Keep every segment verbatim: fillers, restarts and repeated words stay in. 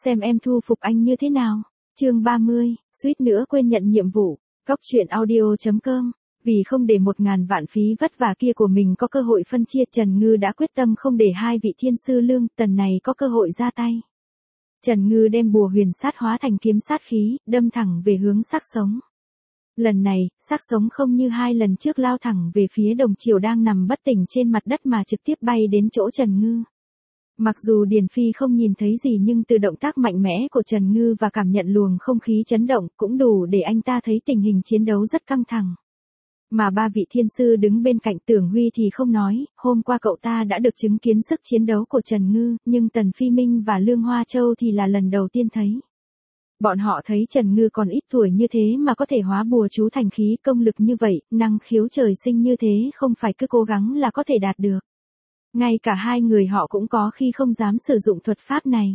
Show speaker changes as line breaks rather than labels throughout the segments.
xem em thu phục anh như thế nào. Chương ba mươi, suýt nữa quên nhận nhiệm vụ. Góc truyện audio chấm com. Vì không để một ngàn vạn phí vất vả kia của mình có cơ hội phân chia, Trần Ngư đã quyết tâm không để hai vị thiên sư lương tần này có cơ hội ra tay. Trần Ngư đem bùa huyền sát hóa thành kiếm sát khí, đâm thẳng về hướng xác sống. Lần này, xác sống không như hai lần trước lao thẳng về phía Đồng Triều đang nằm bất tỉnh trên mặt đất mà trực tiếp bay đến chỗ Trần Ngư. Mặc dù Điền Phi không nhìn thấy gì nhưng từ động tác mạnh mẽ của Trần Ngư và cảm nhận luồng không khí chấn động cũng đủ để anh ta thấy tình hình chiến đấu rất căng thẳng. Mà ba vị thiên sư đứng bên cạnh Tưởng Huy thì không nói, hôm qua cậu ta đã được chứng kiến sức chiến đấu của Trần Ngư, nhưng Tần Phi Minh và Lương Hoa Châu thì là lần đầu tiên thấy. Bọn họ thấy Trần Ngư còn ít tuổi như thế mà có thể hóa bùa chú thành khí, công lực như vậy, năng khiếu trời sinh như thế không phải cứ cố gắng là có thể đạt được. Ngay cả hai người họ cũng có khi không dám sử dụng thuật pháp này.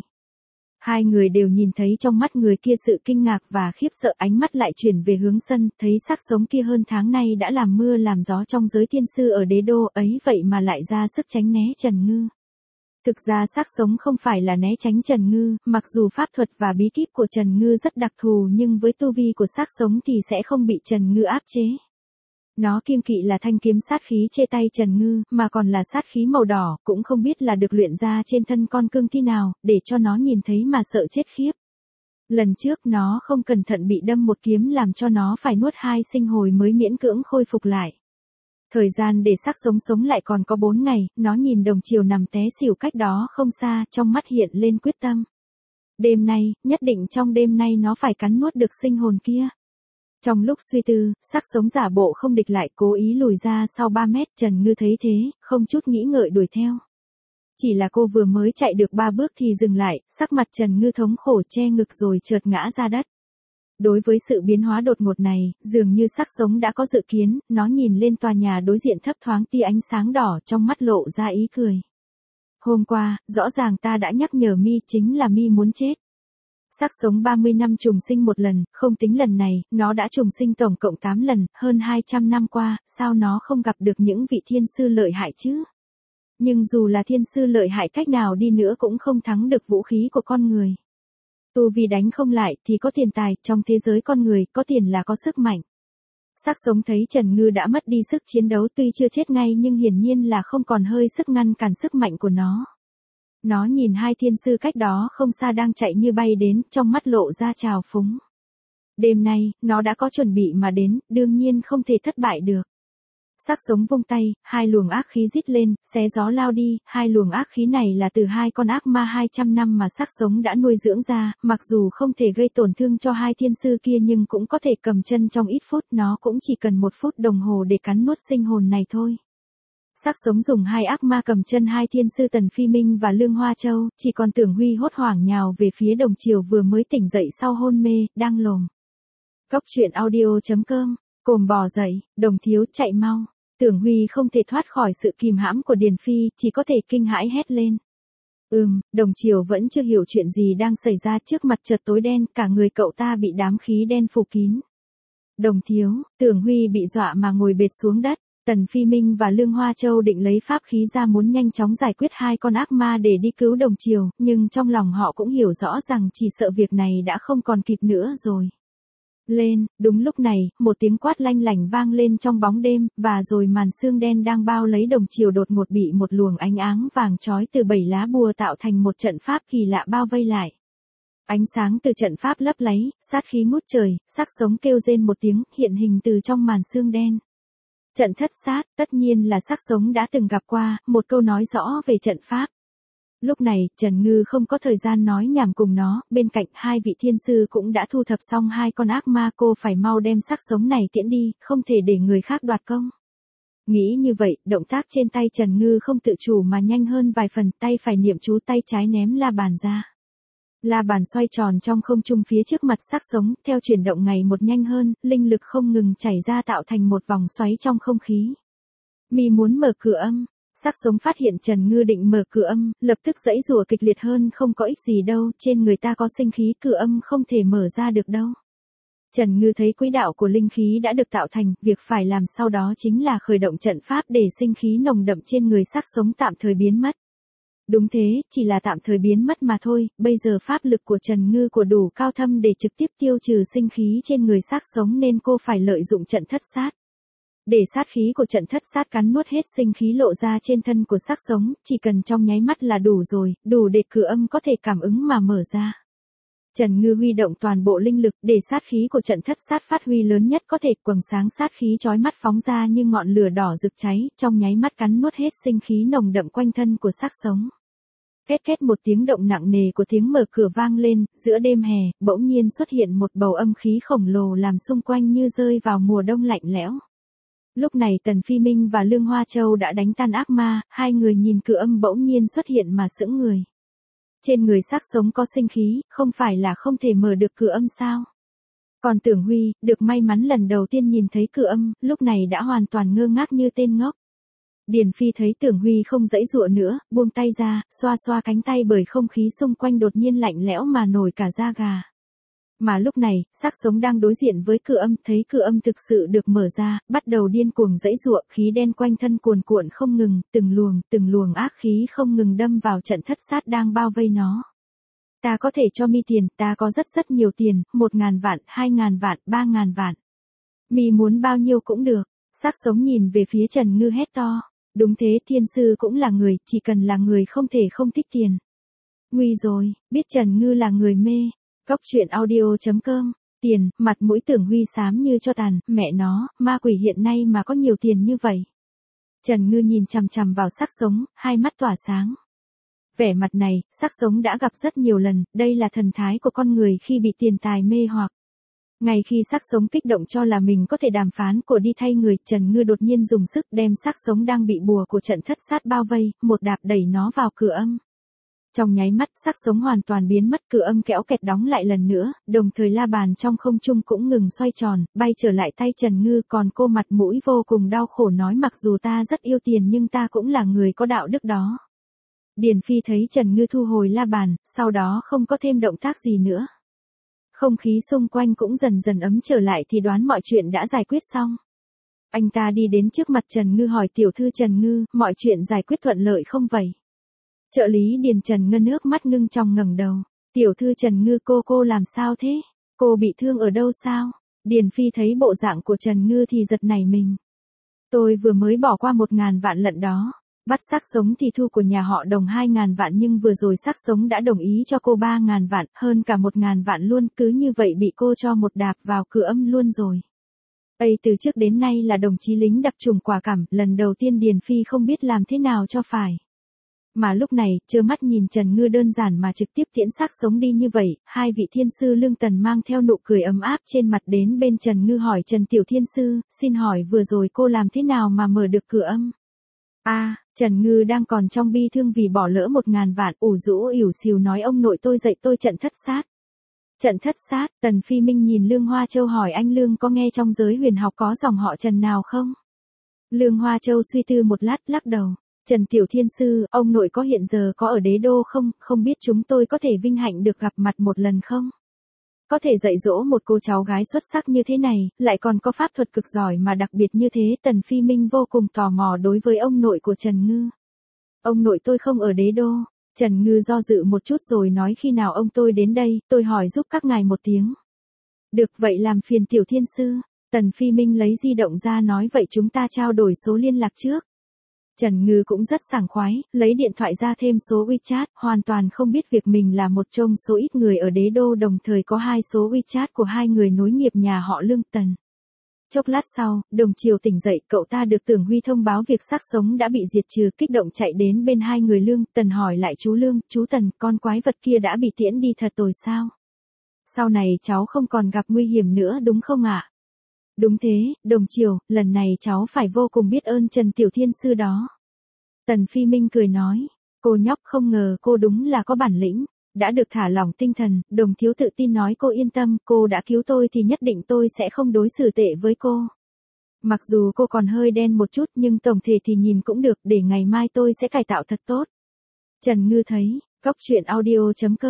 Hai người đều nhìn thấy trong mắt người kia sự kinh ngạc và khiếp sợ, ánh mắt lại chuyển về hướng sân, thấy xác sống kia hơn tháng nay đã làm mưa làm gió trong giới thiên sư ở đế đô ấy vậy mà lại ra sức tránh né Trần Ngư. Thực ra xác sống không phải là né tránh Trần Ngư, mặc dù pháp thuật và bí kíp của Trần Ngư rất đặc thù nhưng với tu vi của xác sống thì sẽ không bị Trần Ngư áp chế. Nó kiêng kỵ là thanh kiếm sát khí chê tay Trần Ngư, mà còn là sát khí màu đỏ, cũng không biết là được luyện ra trên thân con cương thi nào, để cho nó nhìn thấy mà sợ chết khiếp. Lần trước nó không cẩn thận bị đâm một kiếm làm cho nó phải nuốt hai sinh hồi mới miễn cưỡng khôi phục lại. Thời gian để xác sống sống lại còn có bốn ngày, nó nhìn Đồng Triều nằm té xỉu cách đó không xa, trong mắt hiện lên quyết tâm. Đêm nay, nhất định trong đêm nay nó phải cắn nuốt được sinh hồn kia. Trong lúc suy tư, xác sống giả bộ không địch lại, cố ý lùi ra sau ba mét, Trần Ngư thấy thế, không chút nghĩ ngợi đuổi theo. Chỉ là cô vừa mới chạy được ba bước thì dừng lại, sắc mặt Trần Ngư thống khổ che ngực rồi chợt ngã ra đất. Đối với sự biến hóa đột ngột này, dường như xác sống đã có dự kiến, nó nhìn lên tòa nhà đối diện thấp thoáng tia ánh sáng đỏ, trong mắt lộ ra ý cười. Hôm qua, rõ ràng ta đã nhắc nhở mi, chính là mi muốn chết. Xác sống ba mươi năm trùng sinh một lần, không tính lần này, nó đã trùng sinh tổng cộng tám lần, hơn hai trăm năm qua, sao nó không gặp được những vị thiên sư lợi hại chứ? Nhưng dù là thiên sư lợi hại cách nào đi nữa cũng không thắng được vũ khí của con người. Tu vì đánh không lại thì có tiền tài, trong thế giới con người, có tiền là có sức mạnh. Xác sống thấy Trần Ngư đã mất đi sức chiến đấu, tuy chưa chết ngay nhưng hiển nhiên là không còn hơi sức ngăn cản sức mạnh của nó. Nó nhìn hai thiên sư cách đó không xa đang chạy như bay đến, trong mắt lộ ra trào phúng. Đêm nay, nó đã có chuẩn bị mà đến, đương nhiên không thể thất bại được. Xác sống vung tay, hai luồng ác khí rít lên, xé gió lao đi, hai luồng ác khí này là từ hai con ác ma hai trăm năm mà xác sống đã nuôi dưỡng ra, mặc dù không thể gây tổn thương cho hai thiên sư kia nhưng cũng có thể cầm chân trong ít phút, nó cũng chỉ cần một phút đồng hồ để cắn nuốt sinh hồn này thôi. Xác sống dùng hai ác ma cầm chân hai thiên sư Tần Phi Minh và Lương Hoa Châu, chỉ còn Tưởng Huy hốt hoảng nhào về phía Đồng Triều vừa mới tỉnh dậy sau hôn mê, đang lồm. Góc truyện audio chấm com, cồm bò dậy, Đồng thiếu chạy mau. Tưởng Huy không thể thoát khỏi sự kìm hãm của Điền Phi, chỉ có thể kinh hãi hét lên. Ừm, Đồng Triều vẫn chưa hiểu chuyện gì đang xảy ra, trước mặt chợt tối đen, cả người cậu ta bị đám khí đen phủ kín. Đồng thiếu, Tưởng Huy bị dọa mà ngồi bệt xuống đất. Tần Phi Minh và Lương Hoa Châu định lấy pháp khí ra muốn nhanh chóng giải quyết hai con ác ma để đi cứu Đồng Triều, nhưng trong lòng họ cũng hiểu rõ rằng chỉ sợ việc này đã không còn kịp nữa rồi. Lên, đúng lúc này, một tiếng quát lanh lảnh vang lên trong bóng đêm, và rồi màn sương đen đang bao lấy Đồng Triều đột ngột bị một luồng ánh áng vàng chói từ bảy lá bùa tạo thành một trận pháp kỳ lạ bao vây lại. Ánh sáng từ trận pháp lấp láy, sát khí ngút trời, xác sống kêu rên một tiếng, hiện hình từ trong màn sương đen. Trận thất sát, tất nhiên là xác sống đã từng gặp qua, một câu nói rõ về trận pháp. Lúc này, Trần Ngư không có thời gian nói nhảm cùng nó, bên cạnh hai vị thiên sư cũng đã thu thập xong hai con ác ma, cô phải mau đem xác sống này tiễn đi, không thể để người khác đoạt công. Nghĩ như vậy, động tác trên tay Trần Ngư không tự chủ mà nhanh hơn vài phần, tay phải niệm chú, tay trái ném la bàn ra. La bàn xoay tròn trong không trung phía trước mặt xác sống, theo chuyển động ngày một nhanh hơn, linh lực không ngừng chảy ra tạo thành một vòng xoáy trong không khí. Mi muốn mở cửa âm, xác sống phát hiện Trần Ngư định mở cửa âm, lập tức giãy giụa kịch liệt hơn, không có ích gì đâu, trên người ta có sinh khí, cửa âm không thể mở ra được đâu. Trần Ngư thấy quỹ đạo của linh khí đã được tạo thành, việc phải làm sau đó chính là khởi động trận pháp để sinh khí nồng đậm trên người xác sống tạm thời biến mất. Đúng thế, chỉ là tạm thời biến mất mà thôi, bây giờ pháp lực của Trần Ngư của đủ cao thâm để trực tiếp tiêu trừ sinh khí trên người xác sống nên cô phải lợi dụng trận thất sát. Để sát khí của trận thất sát cắn nuốt hết sinh khí lộ ra trên thân của xác sống, chỉ cần trong nháy mắt là đủ rồi, đủ để cửa âm có thể cảm ứng mà mở ra. Trần Ngư huy động toàn bộ linh lực để sát khí của trận thất sát phát huy lớn nhất có thể, quầng sáng sát khí chói mắt phóng ra như ngọn lửa đỏ rực cháy, trong nháy mắt cắn nuốt hết sinh khí nồng đậm quanh thân của xác sống. Két két một tiếng động nặng nề của tiếng mở cửa vang lên, giữa đêm hè, bỗng nhiên xuất hiện một bầu âm khí khổng lồ làm xung quanh như rơi vào mùa đông lạnh lẽo. Lúc này Tần Phi Minh và Lương Hoa Châu đã đánh tan ác ma, hai người nhìn cửa âm bỗng nhiên xuất hiện mà sững người. Trên người xác sống có sinh khí, không phải là không thể mở được cửa âm sao? Còn Tưởng Huy, được may mắn lần đầu tiên nhìn thấy cửa âm, lúc này đã hoàn toàn ngơ ngác như tên ngốc. Điền Phi thấy Tưởng Huy không giãy giụa nữa, buông tay ra, xoa xoa cánh tay bởi không khí xung quanh đột nhiên lạnh lẽo mà nổi cả da gà. Mà lúc này, xác sống đang đối diện với cửa âm, thấy cửa âm thực sự được mở ra, bắt đầu điên cuồng giãy giụa, khí đen quanh thân cuồn cuộn không ngừng, từng luồng, từng luồng ác khí không ngừng đâm vào trận thất sát đang bao vây nó. Ta có thể cho mi tiền, ta có rất rất nhiều tiền, một ngàn vạn, hai ngàn vạn, ba ngàn vạn. Mi muốn bao nhiêu cũng được. Xác sống nhìn về phía Trần Ngư hét to. Đúng thế, thiên sư cũng là người, chỉ cần là người không thể không thích tiền. Nguy rồi, biết Trần Ngư là người mê. Cóc truyện audio chấm com, tiền, mặt mũi Tưởng Huy xám như cho tàn, mẹ nó, ma quỷ hiện nay mà có nhiều tiền như vậy. Trần Ngư nhìn chằm chằm vào xác sống, hai mắt tỏa sáng. Vẻ mặt này, xác sống đã gặp rất nhiều lần, đây là thần thái của con người khi bị tiền tài mê hoặc. Ngay khi xác sống kích động cho là mình có thể đàm phán của đi thay người, Trần Ngư đột nhiên dùng sức đem xác sống đang bị bùa của trận thất sát bao vây, một đạp đẩy nó vào cửa âm. Trong nháy mắt, xác sống hoàn toàn biến mất, cửa âm kéo kẹt đóng lại lần nữa, đồng thời la bàn trong không trung cũng ngừng xoay tròn, bay trở lại tay Trần Ngư, còn cô mặt mũi vô cùng đau khổ nói mặc dù ta rất yêu tiền nhưng ta cũng là người có đạo đức đó. Điền Phi thấy Trần Ngư thu hồi la bàn, sau đó không có thêm động tác gì nữa. Không khí xung quanh cũng dần dần ấm trở lại thì đoán mọi chuyện đã giải quyết xong. Anh ta đi đến trước mặt Trần Ngư hỏi tiểu thư Trần Ngư, mọi chuyện giải quyết thuận lợi không vậy? Trợ lý Điền Trần Ngân nước mắt ngưng trong ngẩng đầu. Tiểu thư Trần Ngư cô cô làm sao thế? Cô bị thương ở đâu sao? Điền Phi thấy bộ dạng của Trần Ngư thì giật nảy mình. Tôi vừa mới bỏ qua một ngàn vạn lận đó. Bắt xác sống thì thu của nhà họ Đồng hai ngàn vạn nhưng vừa rồi xác sống đã đồng ý cho cô ba ngàn vạn, hơn cả một ngàn vạn luôn, cứ như vậy bị cô cho một đạp vào cửa âm luôn rồi. Ây từ trước đến nay là đồng chí lính đặc trùng quả cảm, lần đầu tiên Điền Phi không biết làm thế nào cho phải. Mà lúc này, trơ mắt nhìn Trần Ngư đơn giản mà trực tiếp tiễn xác sống đi như vậy, hai vị thiên sư Lương Tần mang theo nụ cười ấm áp trên mặt đến bên Trần Ngư hỏi Trần Tiểu Thiên Sư, xin hỏi vừa rồi cô làm thế nào mà mở được cửa âm? A, à, Trần Ngư đang còn trong bi thương vì bỏ lỡ một ngàn vạn, ủ rũ ỉu xìu nói ông nội tôi dạy tôi trận thất sát. Trận thất sát, Tần Phi Minh nhìn Lương Hoa Châu hỏi anh Lương có nghe trong giới huyền học có dòng họ Trần nào không? Lương Hoa Châu suy tư một lát lắc đầu. Trần Tiểu Thiên Sư, ông nội có hiện giờ có ở đế đô không, không biết chúng tôi có thể vinh hạnh được gặp mặt một lần không? Có thể dạy dỗ một cô cháu gái xuất sắc như thế này, lại còn có pháp thuật cực giỏi mà đặc biệt như thế, Tần Phi Minh vô cùng tò mò đối với ông nội của Trần Ngư. Ông nội tôi không ở đế đô. Trần Ngư do dự một chút rồi nói khi nào ông tôi đến đây, tôi hỏi giúp các ngài một tiếng. Được vậy làm phiền Tiểu Thiên Sư. Tần Phi Minh lấy di động ra nói vậy chúng ta trao đổi số liên lạc trước. Trần Ngư cũng rất sảng khoái, lấy điện thoại ra thêm số WeChat, hoàn toàn không biết việc mình là một trong số ít người ở đế đô đồng thời có hai số WeChat của hai người nối nghiệp nhà họ Lương Tần. Chốc lát sau, đồng chiều tỉnh dậy, cậu ta được Tưởng Huy thông báo việc xác sống đã bị diệt trừ, kích động chạy đến bên hai người Lương Tần hỏi lại chú Lương, chú Tần, con quái vật kia đã bị tiễn đi thật rồi sao? Sau này cháu không còn gặp nguy hiểm nữa đúng không ạ? À? Đúng thế, đồng chiều, lần này cháu phải vô cùng biết ơn Trần Tiểu Thiên Sư đó. Tần Phi Minh cười nói, cô nhóc không ngờ cô đúng là có bản lĩnh, đã được thả lỏng tinh thần, đồng thiếu tự tin nói cô yên tâm, cô đã cứu tôi thì nhất định tôi sẽ không đối xử tệ với cô. Mặc dù cô còn hơi đen một chút nhưng tổng thể thì nhìn cũng được, để ngày mai tôi sẽ cải tạo thật tốt. Trần Ngư thấy, cóc truyện audio chấm com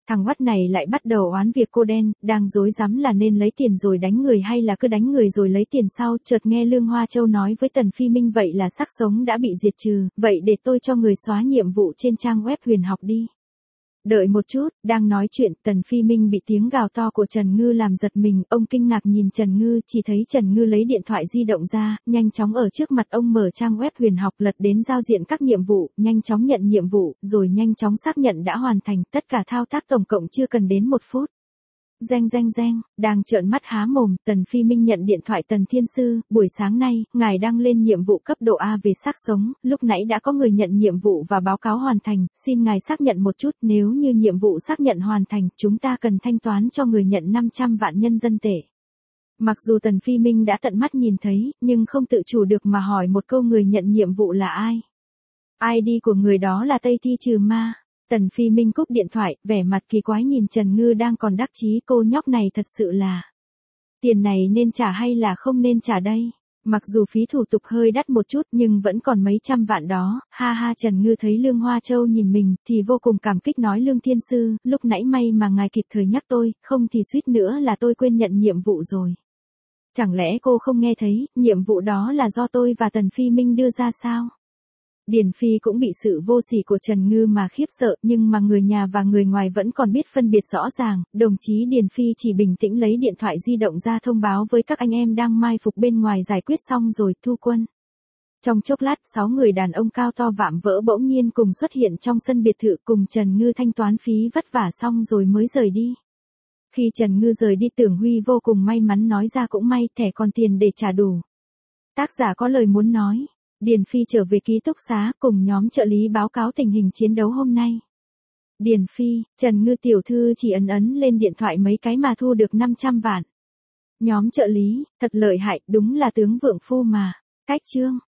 Thằng oắt này lại bắt đầu oán việc cô đen, đang rối rắm là nên lấy tiền rồi đánh người hay là cứ đánh người rồi lấy tiền sau, chợt nghe Lương Hoa Châu nói với Tần Phi Minh vậy là xác sống đã bị diệt trừ, vậy để tôi cho người xóa nhiệm vụ trên trang web Huyền Học đi. Đợi một chút, đang nói chuyện, Tần Phi Minh bị tiếng gào to của Trần Ngư làm giật mình, ông kinh ngạc nhìn Trần Ngư, chỉ thấy Trần Ngư lấy điện thoại di động ra, nhanh chóng ở trước mặt ông mở trang web Huyền Học lật đến giao diện các nhiệm vụ, nhanh chóng nhận nhiệm vụ, rồi nhanh chóng xác nhận đã hoàn thành, tất cả thao tác tổng cộng chưa cần đến một phút. Reng reng reng, đang trợn mắt há mồm, Tần Phi Minh nhận điện thoại Tần Thiên Sư, buổi sáng nay, ngài đăng lên nhiệm vụ cấp độ A về xác sống, lúc nãy đã có người nhận nhiệm vụ và báo cáo hoàn thành, xin ngài xác nhận một chút, nếu như nhiệm vụ xác nhận hoàn thành, chúng ta cần thanh toán cho người nhận năm trăm vạn nhân dân tệ. Mặc dù Tần Phi Minh đã tận mắt nhìn thấy, nhưng không tự chủ được mà hỏi một câu người nhận nhiệm vụ là ai. i đê của người đó là Tây Thi Trừ Ma. Tần Phi Minh cúp điện thoại, vẻ mặt kỳ quái nhìn Trần Ngư đang còn đắc chí, cô nhóc này thật sự là. Tiền này nên trả hay là không nên trả đây? Mặc dù phí thủ tục hơi đắt một chút nhưng vẫn còn mấy trăm vạn đó, ha ha. Trần Ngư thấy Lương Hoa Châu nhìn mình thì vô cùng cảm kích nói Lương Thiên Sư, lúc nãy may mà ngài kịp thời nhắc tôi, không thì suýt nữa là tôi quên nhận nhiệm vụ rồi. Chẳng lẽ cô không nghe thấy, nhiệm vụ đó là do tôi và Tần Phi Minh đưa ra sao? Điền Phi cũng bị sự vô sỉ của Trần Ngư mà khiếp sợ, nhưng mà người nhà và người ngoài vẫn còn biết phân biệt rõ ràng, đồng chí Điền Phi chỉ bình tĩnh lấy điện thoại di động ra thông báo với các anh em đang mai phục bên ngoài giải quyết xong rồi thu quân. Trong chốc lát, sáu người đàn ông cao to vạm vỡ bỗng nhiên cùng xuất hiện trong sân biệt thự cùng Trần Ngư thanh toán phí vất vả xong rồi mới rời đi. Khi Trần Ngư rời đi Tưởng Huy vô cùng may mắn nói ra cũng may, thẻ còn tiền để trả đủ. Tác giả có lời muốn nói. Điền Phi trở về ký túc xá cùng nhóm trợ lý báo cáo tình hình chiến đấu hôm nay. Điền Phi, Trần Ngư tiểu thư chỉ ấn ấn lên điện thoại mấy cái mà thu được năm trăm vạn. Nhóm trợ lý, thật lợi hại, đúng là tướng vượng phu mà. Cách chương.